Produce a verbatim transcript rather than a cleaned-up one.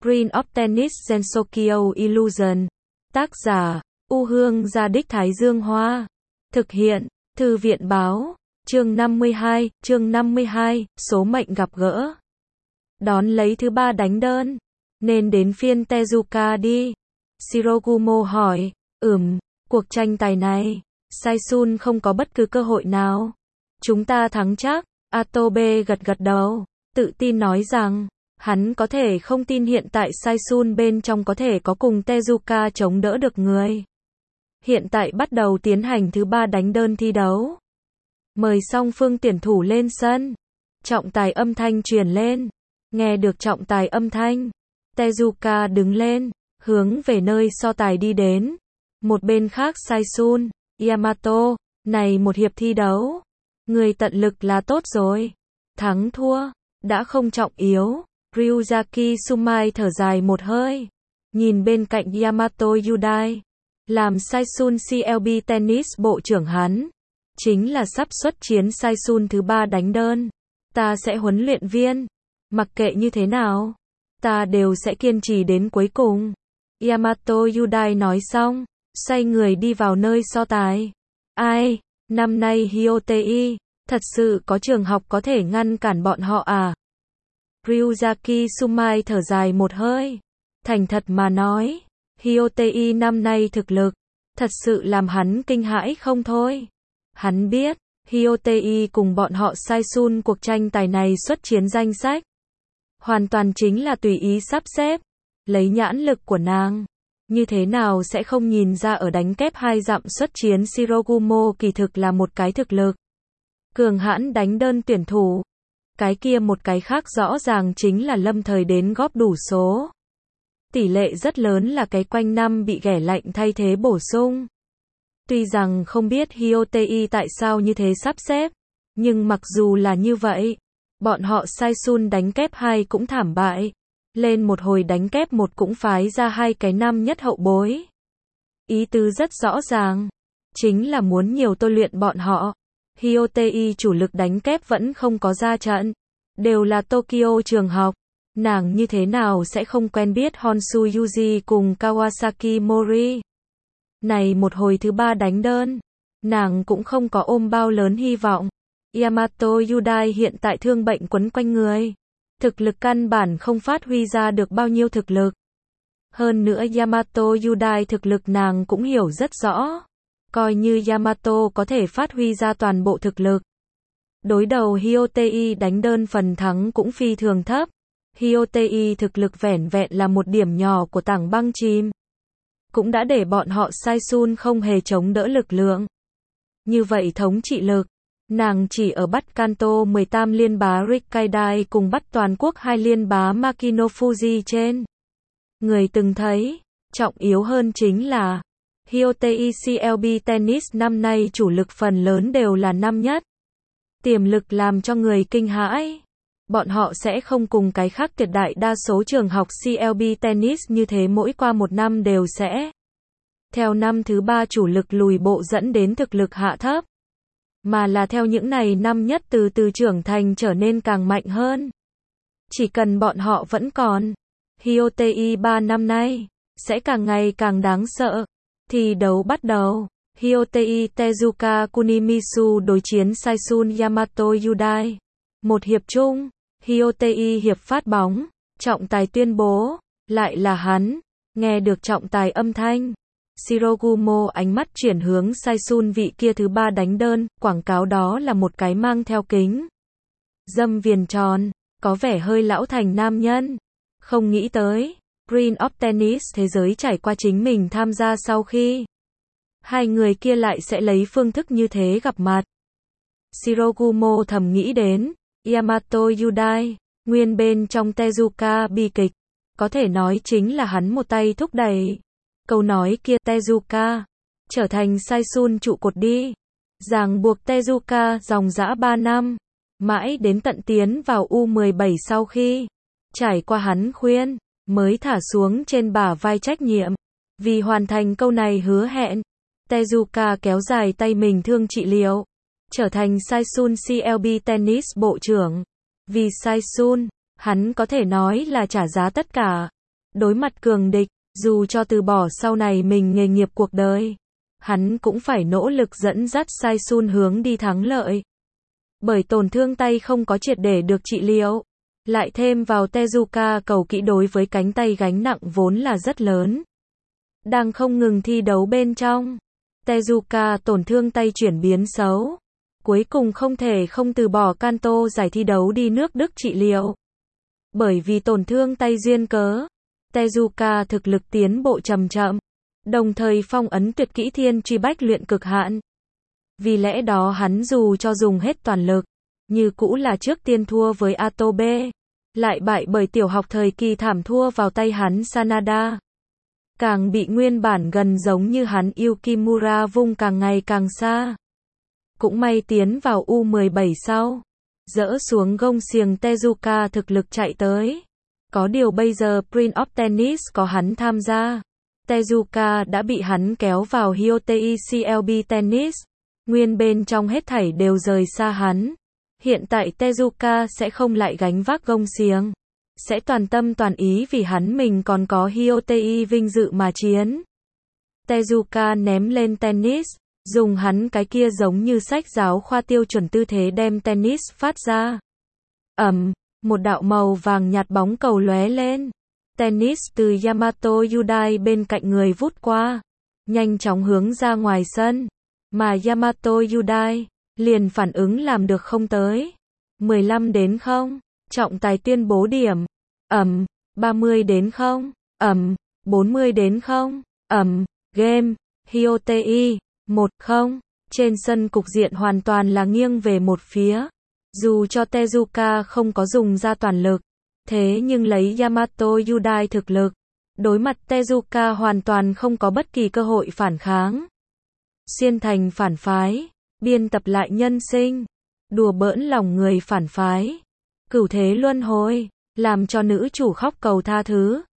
Queen of Tennis Gensokyo Illusion. Tác giả, U Hương Gia Đích Thái Dương Hoa. Thực hiện, Thư viện Báo. Chương năm mươi hai, chương năm mươi hai, số mệnh gặp gỡ. Đón lấy thứ ba đánh đơn. Nên đến phiên Tezuka đi. Shirogumo hỏi. Ừm, cuộc tranh tài này, Saisun không có bất cứ cơ hội nào. Chúng ta thắng chắc. Atobe gật gật đầu, tự tin nói rằng, hắn có thể không tin hiện tại Saisun bên trong có thể có cùng Tezuka chống đỡ được người. Hiện tại bắt đầu tiến hành thứ ba đánh đơn thi đấu. Mời song phương tuyển thủ lên sân. Trọng tài âm thanh truyền lên. Nghe được trọng tài âm thanh, Tezuka đứng lên, hướng về nơi so tài đi đến. Một bên khác Saisun, Yamato, này một hiệp thi đấu, người tận lực là tốt rồi. Thắng thua, đã không trọng yếu. Ryuzaki Sumai thở dài một hơi. Nhìn bên cạnh Yamato Yudai, làm Saisun xê lờ bê Tennis bộ trưởng hắn. Chính là sắp xuất chiến Saisun thứ ba đánh đơn. Ta sẽ huấn luyện viên. Mặc kệ như thế nào, ta đều sẽ kiên trì đến cuối cùng. Yamato Yudai nói xong, xoay người đi vào nơi so tài. Ai, năm nay Hyotei, thật sự có trường học có thể ngăn cản bọn họ à? Ryuzaki Sumai thở dài một hơi. Thành thật mà nói, Hyotei năm nay thực lực, thật sự làm hắn kinh hãi không thôi. Hắn biết, Hyotei cùng bọn họ Saisun cuộc tranh tài này xuất chiến danh sách. Hoàn toàn chính là tùy ý sắp xếp. Lấy nhãn lực của nàng, như thế nào sẽ không nhìn ra ở đánh kép hai dặm xuất chiến Shirogumo kỳ thực là một cái thực lực cường hãn đánh đơn tuyển thủ. Cái kia một cái khác rõ ràng chính là lâm thời đến góp đủ số. Tỷ lệ rất lớn là cái quanh năm bị ghẻ lạnh thay thế bổ sung. Tuy rằng không biết Hyotei tại sao như thế sắp xếp, nhưng mặc dù là như vậy, bọn họ Saisun đánh kép hai cũng thảm bại. Lên một hồi đánh kép một cũng phái ra hai cái năm nhất hậu bối. Ý tứ rất rõ ràng, chính là muốn nhiều tôi luyện bọn họ. Hyotei chủ lực đánh kép vẫn không có ra trận, đều là Tokyo trường học. Nàng như thế nào sẽ không quen biết Honshu Yuji cùng Kawasaki Mori. Này một hồi thứ ba đánh đơn, nàng cũng không có ôm bao lớn hy vọng. Yamato Yudai hiện tại thương bệnh quấn quanh người. Thực lực căn bản không phát huy ra được bao nhiêu thực lực. Hơn nữa Yamato Yudai thực lực nàng cũng hiểu rất rõ. Coi như Yamato có thể phát huy ra toàn bộ thực lực, đối đầu Hyotei đánh đơn phần thắng cũng phi thường thấp. Hyotei thực lực vẻn vẹn là một điểm nhỏ của tảng băng chìm, cũng đã để bọn họ Saisun không hề chống đỡ lực lượng. Như vậy thống trị lực, nàng chỉ ở bắt Kanto mười tám liên bá Rikkaidai cùng bắt toàn quốc hai liên bá Makino Fuji trên. Người từng thấy, trọng yếu hơn chính là, Hyotei xê lờ bê Tennis năm nay chủ lực phần lớn đều là năm nhất. Tiềm lực làm cho người kinh hãi. Bọn họ sẽ không cùng cái khác tuyệt đại đa số trường học xê lờ bê Tennis như thế mỗi qua một năm đều sẽ. Theo năm thứ ba chủ lực lùi bộ dẫn đến thực lực hạ thấp. Mà là theo những này năm nhất từ từ trưởng thành trở nên càng mạnh hơn. Chỉ cần bọn họ vẫn còn, Hyotei ba năm nay, sẽ càng ngày càng đáng sợ. Thi đấu bắt đầu, Hyotei Tezuka Kunimisu đối chiến Saisun Yamato Yudai. Một hiệp chung, Hyotei hiệp phát bóng, trọng tài tuyên bố, lại là hắn. Nghe được trọng tài âm thanh, Shirogumo ánh mắt chuyển hướng Saisun vị kia thứ ba đánh đơn, quảng cáo đó là một cái mang theo kính dâm viền tròn, có vẻ hơi lão thành nam nhân. Không nghĩ tới, Queen of Tennis thế giới trải qua chính mình tham gia sau khi hai người kia lại sẽ lấy phương thức như thế gặp mặt. Shirogumo thầm nghĩ đến, Yamato Yudai, nguyên bên trong Tezuka bi kịch, có thể nói chính là hắn một tay thúc đẩy. Câu nói kia Tezuka, trở thành Saisun trụ cột đi. Ràng buộc Tezuka dòng dã ba năm, mãi đến tận tiến vào U mười bảy sau khi trải qua hắn khuyên, mới thả xuống trên bả vai trách nhiệm. Vì hoàn thành câu này hứa hẹn, Tezuka kéo dài tay mình thương trị liệu, trở thành Saisun xê lờ bê Tennis bộ trưởng. Vì Saisun, hắn có thể nói là trả giá tất cả. Đối mặt cường địch, dù cho từ bỏ sau này mình nghề nghiệp cuộc đời, hắn cũng phải nỗ lực dẫn dắt Saisun hướng đi thắng lợi. Bởi tổn thương tay không có triệt để được trị liệu, lại thêm vào Tezuka cầu kỹ đối với cánh tay gánh nặng vốn là rất lớn. Đang không ngừng thi đấu bên trong, Tezuka tổn thương tay chuyển biến xấu. Cuối cùng không thể không từ bỏ Kanto giải thi đấu đi nước Đức trị liệu. Bởi vì tổn thương tay duyên cớ, Tezuka thực lực tiến bộ chậm chậm, đồng thời phong ấn tuyệt kỹ thiên truy bách luyện cực hạn. Vì lẽ đó hắn dù cho dùng hết toàn lực, như cũ là trước tiên thua với Atobe, lại bại bởi tiểu học thời kỳ thảm thua vào tay hắn Sanada. Càng bị nguyên bản gần giống như hắn Yukimura vung càng ngày càng xa. Cũng may tiến vào U mười bảy sau, dỡ xuống gông xiềng Tezuka thực lực chạy tới. Có điều bây giờ Prince of Tennis có hắn tham gia, Tezuka đã bị hắn kéo vào Hyotei xê lờ bê Tennis. Nguyên bên trong hết thảy đều rời xa hắn. Hiện tại Tezuka sẽ không lại gánh vác gông xiềng, sẽ toàn tâm toàn ý vì hắn mình còn có Hyotei vinh dự mà chiến. Tezuka ném lên tennis, dùng hắn cái kia giống như sách giáo khoa tiêu chuẩn tư thế đem tennis phát ra. Ầm, một đạo màu vàng nhạt bóng cầu lóe lên. Tennis từ Yamato Yudai bên cạnh người vút qua, nhanh chóng hướng ra ngoài sân. Mà Yamato Yudai liền phản ứng làm được không tới. mười lăm đến không, trọng tài tuyên bố điểm. Ầm, ba mươi đến không, ầm, bốn mươi đến không, ầm, game, Hyotei, một không. Trên sân cục diện hoàn toàn là nghiêng về một phía. Dù cho Tezuka không có dùng ra toàn lực, thế nhưng lấy Yamato Yudai thực lực, đối mặt Tezuka hoàn toàn không có bất kỳ cơ hội phản kháng. Xuyên thành phản phái, biên tập lại nhân sinh, đùa bỡn lòng người phản phái, cửu thế luân hồi, làm cho nữ chủ khóc cầu tha thứ.